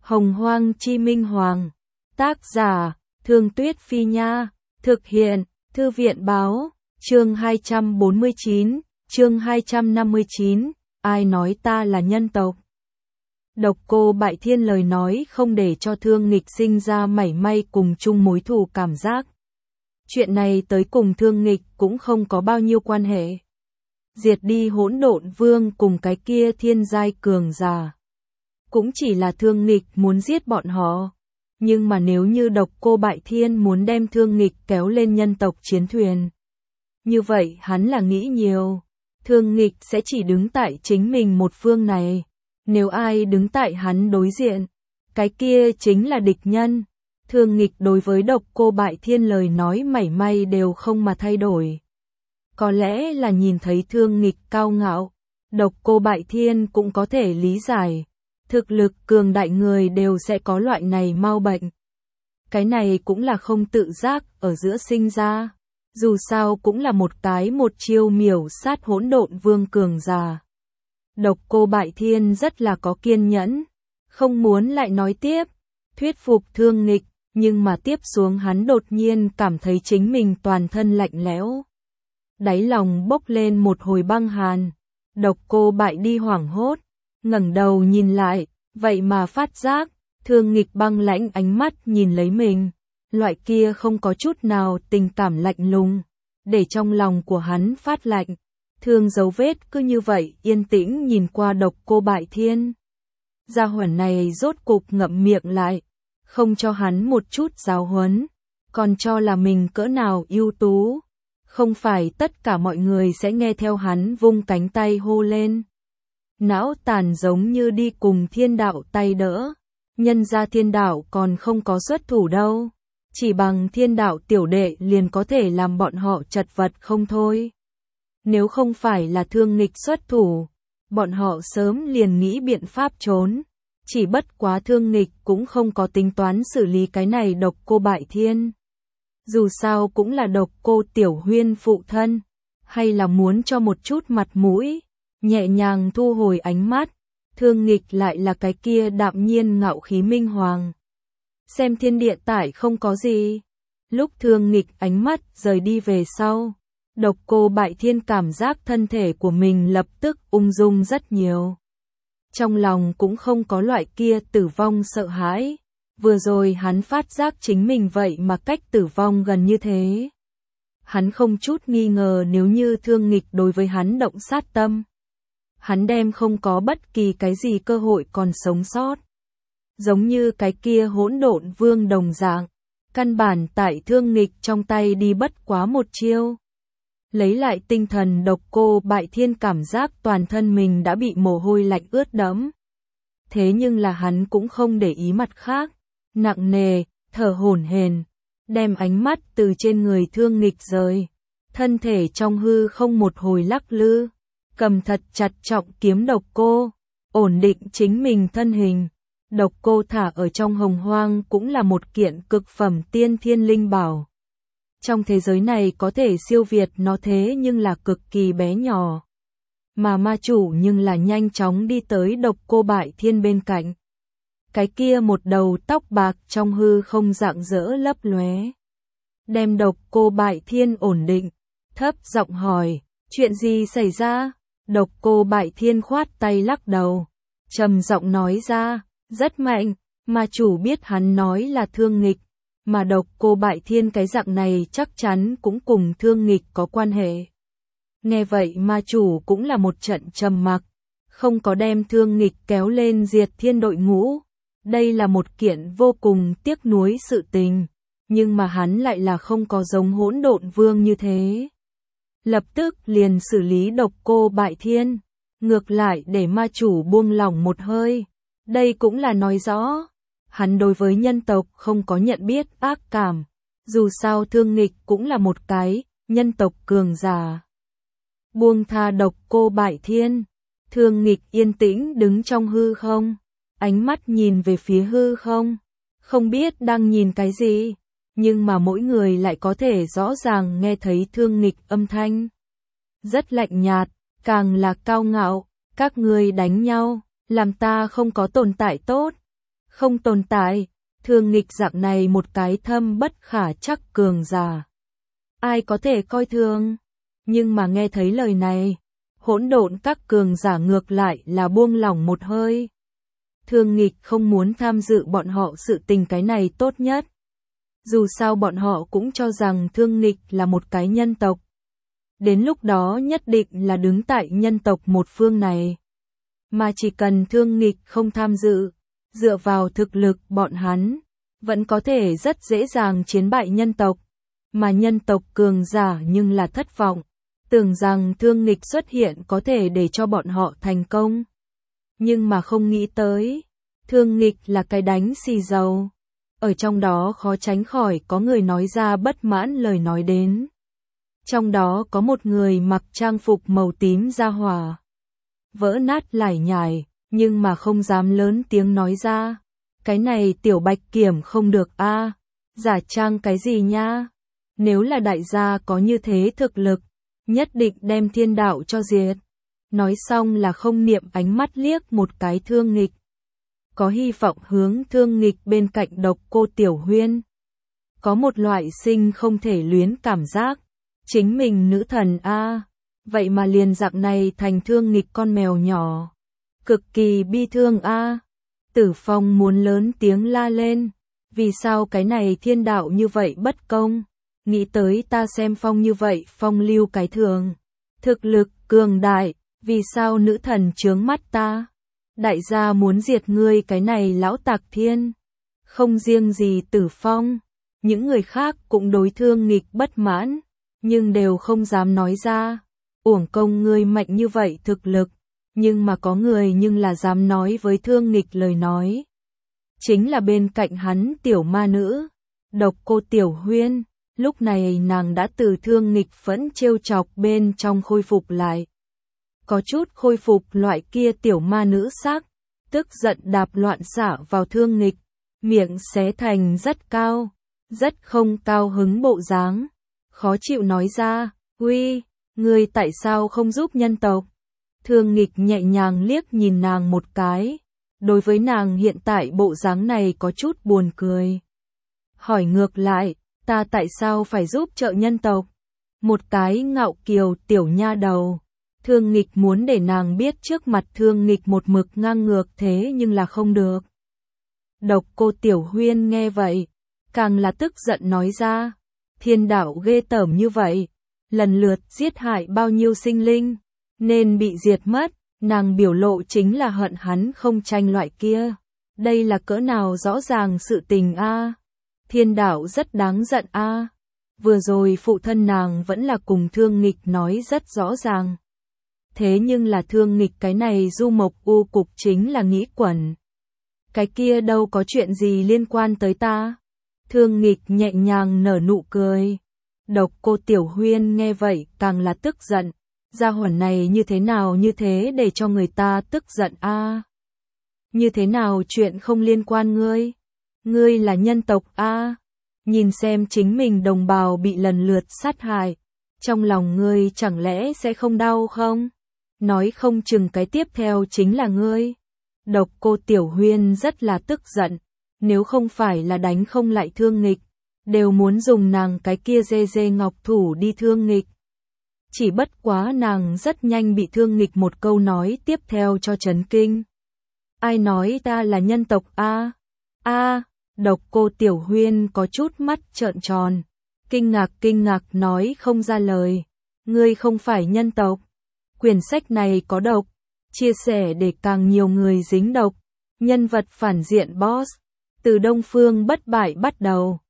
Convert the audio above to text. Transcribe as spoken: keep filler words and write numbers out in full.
Hồng Hoang Chi Minh Hoàng. Tác giả, Thương Tuyết Phi Nha. Thực hiện, Thư viện Báo. Chương hai trăm bốn mươi chín, chương hai trăm năm mươi chín, ai nói ta là nhân tộc? Độc Cô Bại Thiên lời nói không để cho Thương Nghịch sinh ra mảy may cùng chung mối thù cảm giác. Chuyện này tới cùng Thương Nghịch cũng không có bao nhiêu quan hệ. Diệt đi Hỗn Độn Vương cùng cái kia thiên giai cường giả. Cũng chỉ là Thương Nghịch muốn giết bọn họ. Nhưng mà nếu như Độc Cô Bại Thiên muốn đem Thương Nghịch kéo lên nhân tộc chiến thuyền, như vậy hắn là nghĩ nhiều. Thương Nghịch sẽ chỉ đứng tại chính mình một phương này. Nếu ai đứng tại hắn đối diện, cái kia chính là địch nhân. Thương Nghịch đối với Độc Cô Bại Thiên lời nói mảy may đều không mà thay đổi. Có lẽ là nhìn thấy Thương Nghịch cao ngạo, Độc Cô Bại Thiên cũng có thể lý giải. Thực lực cường đại người đều sẽ có loại này mau bệnh. Cái này cũng là không tự giác ở giữa sinh ra. Dù sao cũng là một cái một chiêu miểu sát Hỗn Độn Vương cường giả. Độc Cô Bại Thiên rất là có kiên nhẫn, không muốn lại nói tiếp, thuyết phục Thương Nghịch, nhưng mà tiếp xuống hắn đột nhiên cảm thấy chính mình toàn thân lạnh lẽo. Đáy lòng bốc lên một hồi băng hàn. Độc Cô Bại đi hoảng hốt, ngẩng đầu nhìn lại, vậy mà phát giác, Thương Nghịch băng lãnh ánh mắt nhìn lấy mình. Loại kia không có chút nào tình cảm lạnh lùng, để trong lòng của hắn phát lạnh. Thương dấu vết cứ như vậy yên tĩnh nhìn qua Độc Cô Bại Thiên. Gia hỏa này rốt cục ngậm miệng lại, không cho hắn một chút giáo huấn, còn cho là mình cỡ nào ưu tú. Không phải tất cả mọi người sẽ nghe theo hắn vung cánh tay hô lên. Não tàn giống như đi cùng thiên đạo tay đỡ, nhân ra thiên đạo còn không có xuất thủ đâu. Chỉ bằng thiên đạo tiểu đệ liền có thể làm bọn họ chật vật không thôi. Nếu không phải là Thương Nghịch xuất thủ, bọn họ sớm liền nghĩ biện pháp trốn. Chỉ bất quá Thương Nghịch cũng không có tính toán xử lý cái này Độc Cô Bại Thiên. Dù sao cũng là Độc Cô Tiểu Huyên phụ thân, hay là muốn cho một chút mặt mũi, nhẹ nhàng thu hồi ánh mắt. Thương Nghịch lại là cái kia đạm nhiên ngạo khí minh hoàng. Xem thiên địa tải không có gì. Lúc Thương Nghịch ánh mắt rời đi về sau, Độc Cô Bại Thiên cảm giác thân thể của mình lập tức ung dung rất nhiều. Trong lòng cũng không có loại kia tử vong sợ hãi. Vừa rồi hắn phát giác chính mình vậy mà cách tử vong gần như thế. Hắn không chút nghi ngờ nếu như Thương Nghịch đối với hắn động sát tâm, hắn đem không có bất kỳ cái gì cơ hội còn sống sót. Giống như cái kia Hỗn Độn Vương đồng dạng, căn bản tại Thương Nghịch trong tay đi bất quá một chiêu. Lấy lại tinh thần, Độc Cô Bại Thiên cảm giác toàn thân mình đã bị mồ hôi lạnh ướt đẫm. Thế nhưng là hắn cũng không để ý mặt khác, nặng nề, thở hổn hển, đem ánh mắt từ trên người Thương Nghịch rời. Thân thể trong hư không một hồi lắc lư, cầm thật chặt trọng kiếm Độc Cô, ổn định chính mình thân hình. Độc Cô thả ở trong hồng hoang cũng là một kiện cực phẩm tiên thiên linh bảo. Trong thế giới này có thể siêu việt nó thế nhưng là cực kỳ bé nhỏ. Mà ma chủ nhưng là nhanh chóng đi tới Độc Cô Bại Thiên bên cạnh. Cái kia một đầu tóc bạc trong hư không rạng rỡ lấp lóe. Đem Độc Cô Bại Thiên ổn định, thấp giọng hỏi, chuyện gì xảy ra? Độc Cô Bại Thiên khoát tay lắc đầu, trầm giọng nói ra, rất mạnh. Ma chủ biết hắn nói là Thương Nghịch, mà Độc Cô Bại Thiên cái dạng này chắc chắn cũng cùng Thương Nghịch có quan hệ. Nghe vậy ma chủ cũng là một trận trầm mặc, không có đem Thương Nghịch kéo lên diệt thiên đội ngũ. Đây là một kiện vô cùng tiếc nuối sự tình, nhưng mà hắn lại là không có giống Hỗn Độn Vương như thế. Lập tức liền xử lý Độc Cô Bại Thiên, ngược lại để ma chủ buông lỏng một hơi. Đây cũng là nói rõ, hắn đối với nhân tộc không có nhận biết ác cảm. Dù sao Thương Nghịch cũng là một cái nhân tộc cường giả. Buông tha Độc Cô Bại Thiên, Thương Nghịch yên tĩnh đứng trong hư không, ánh mắt nhìn về phía hư không, không biết đang nhìn cái gì, nhưng mà mỗi người lại có thể rõ ràng nghe thấy Thương Nghịch âm thanh. Rất lạnh nhạt, càng là cao ngạo, các ngươi đánh nhau, làm ta không có tồn tại tốt. không tồn tại, Thương Nghịch dạng này một cái thâm bất khả trắc cường giả. Ai có thể coi thường? Nhưng mà nghe thấy lời này, hỗn độn các cường giả ngược lại là buông lỏng một hơi. Thương Nghịch không muốn tham dự bọn họ sự tình cái này tốt nhất. Dù sao bọn họ cũng cho rằng Thương Nghịch là một cái nhân tộc. Đến lúc đó nhất định là đứng tại nhân tộc một phương này. Mà chỉ cần Thương Nghịch không tham dự, dựa vào thực lực bọn hắn, vẫn có thể rất dễ dàng chiến bại nhân tộc. Mà nhân tộc cường giả nhưng là thất vọng, tưởng rằng Thương Nghịch xuất hiện có thể để cho bọn họ thành công. Nhưng mà không nghĩ tới, Thương Nghịch là cái đánh xì dầu. Ở trong đó khó tránh khỏi có người nói ra bất mãn lời nói đến. Trong đó có một người mặc trang phục màu tím ra hỏa. Vỡ nát lải nhải, nhưng mà không dám lớn tiếng nói ra. Cái này Tiểu Bạch Kiểm không được a, giả trang cái gì nha? Nếu là đại gia có như thế thực lực, nhất định đem thiên đạo cho diệt. Nói xong là không niệm ánh mắt liếc một cái Thương Nghịch. Có hy vọng hướng Thương Nghịch bên cạnh Độc Cô Tiểu Huyên. Có một loại sinh không thể luyến cảm giác. Chính mình nữ thần a, vậy mà liền dạng này thành Thương Nghịch con mèo nhỏ. Cực kỳ bi thương a. Tử Phong muốn lớn tiếng la lên. Vì sao cái này thiên đạo như vậy bất công? Nghĩ tới ta xem Phong như vậy phong lưu cái thường. Thực lực cường đại, vì sao nữ thần chướng mắt ta? Đại gia muốn diệt ngươi cái này lão tạc thiên. Không riêng gì Tử Phong, những người khác cũng đối Thương Nghịch bất mãn, nhưng đều không dám nói ra. Uổng công ngươi mạnh như vậy thực lực, nhưng mà có người nhưng là dám nói với Thương Nghịch lời nói. Chính là bên cạnh hắn tiểu ma nữ, Độc Cô Tiểu Huyên, lúc này nàng đã từ Thương Nghịch phẫn trêu chọc bên trong khôi phục lại. Có chút khôi phục loại kia tiểu ma nữ sắc, tức giận đạp loạn xả vào Thương Nghịch, miệng xé thành rất cao, rất không cao hứng bộ dáng, khó chịu nói ra, uy, ngươi tại sao không giúp nhân tộc? Thương Nghịch nhẹ nhàng liếc nhìn nàng một cái, đối với nàng hiện tại bộ dáng này có chút buồn cười. Hỏi ngược lại, ta tại sao phải giúp trợ nhân tộc? Một cái ngạo kiều tiểu nha đầu. Thương Nghịch muốn để nàng biết trước mặt Thương Nghịch một mực ngang ngược thế nhưng là không được. Độc Cô Tiểu Huyên nghe vậy, càng là tức giận nói ra, thiên đạo ghê tởm như vậy, lần lượt giết hại bao nhiêu sinh linh, nên bị diệt mất, nàng biểu lộ chính là hận hắn không tranh loại kia. Đây là cỡ nào rõ ràng sự tình a? Thiên đạo rất đáng giận a. Vừa rồi phụ thân nàng vẫn là cùng Thương Nghịch nói rất rõ ràng. Thế nhưng là Thương Nghịch cái này du mộc u cục chính là nghĩ quẩn. Cái kia đâu có chuyện gì liên quan tới ta. Thương Nghịch nhẹ nhàng nở nụ cười. Độc Cô Tiểu Huyên nghe vậy càng là tức giận. Gia hỏa này như thế nào như thế để cho người ta tức giận a? Như thế nào chuyện không liên quan ngươi? Ngươi là nhân tộc a? Nhìn xem chính mình đồng bào bị lần lượt sát hại, trong lòng ngươi chẳng lẽ sẽ không đau không? Nói không chừng cái tiếp theo chính là ngươi. Độc Cô Tiểu Huyên rất là tức giận, nếu không phải là đánh không lại Thương Nghịch, đều muốn dùng nàng cái kia dê dê ngọc thủ đi Thương Nghịch. Chỉ bất quá nàng rất nhanh bị Thương Nghịch một câu nói tiếp theo cho chấn kinh. Ai nói ta là nhân tộc a? A, Độc Cô Tiểu Huyên có chút mắt trợn tròn, kinh ngạc kinh ngạc nói không ra lời. Ngươi không phải nhân tộc. Quyển sách này có độc, chia sẻ để càng nhiều người dính độc. Nhân vật phản diện boss, từ Đông Phương Bất Bại bắt đầu,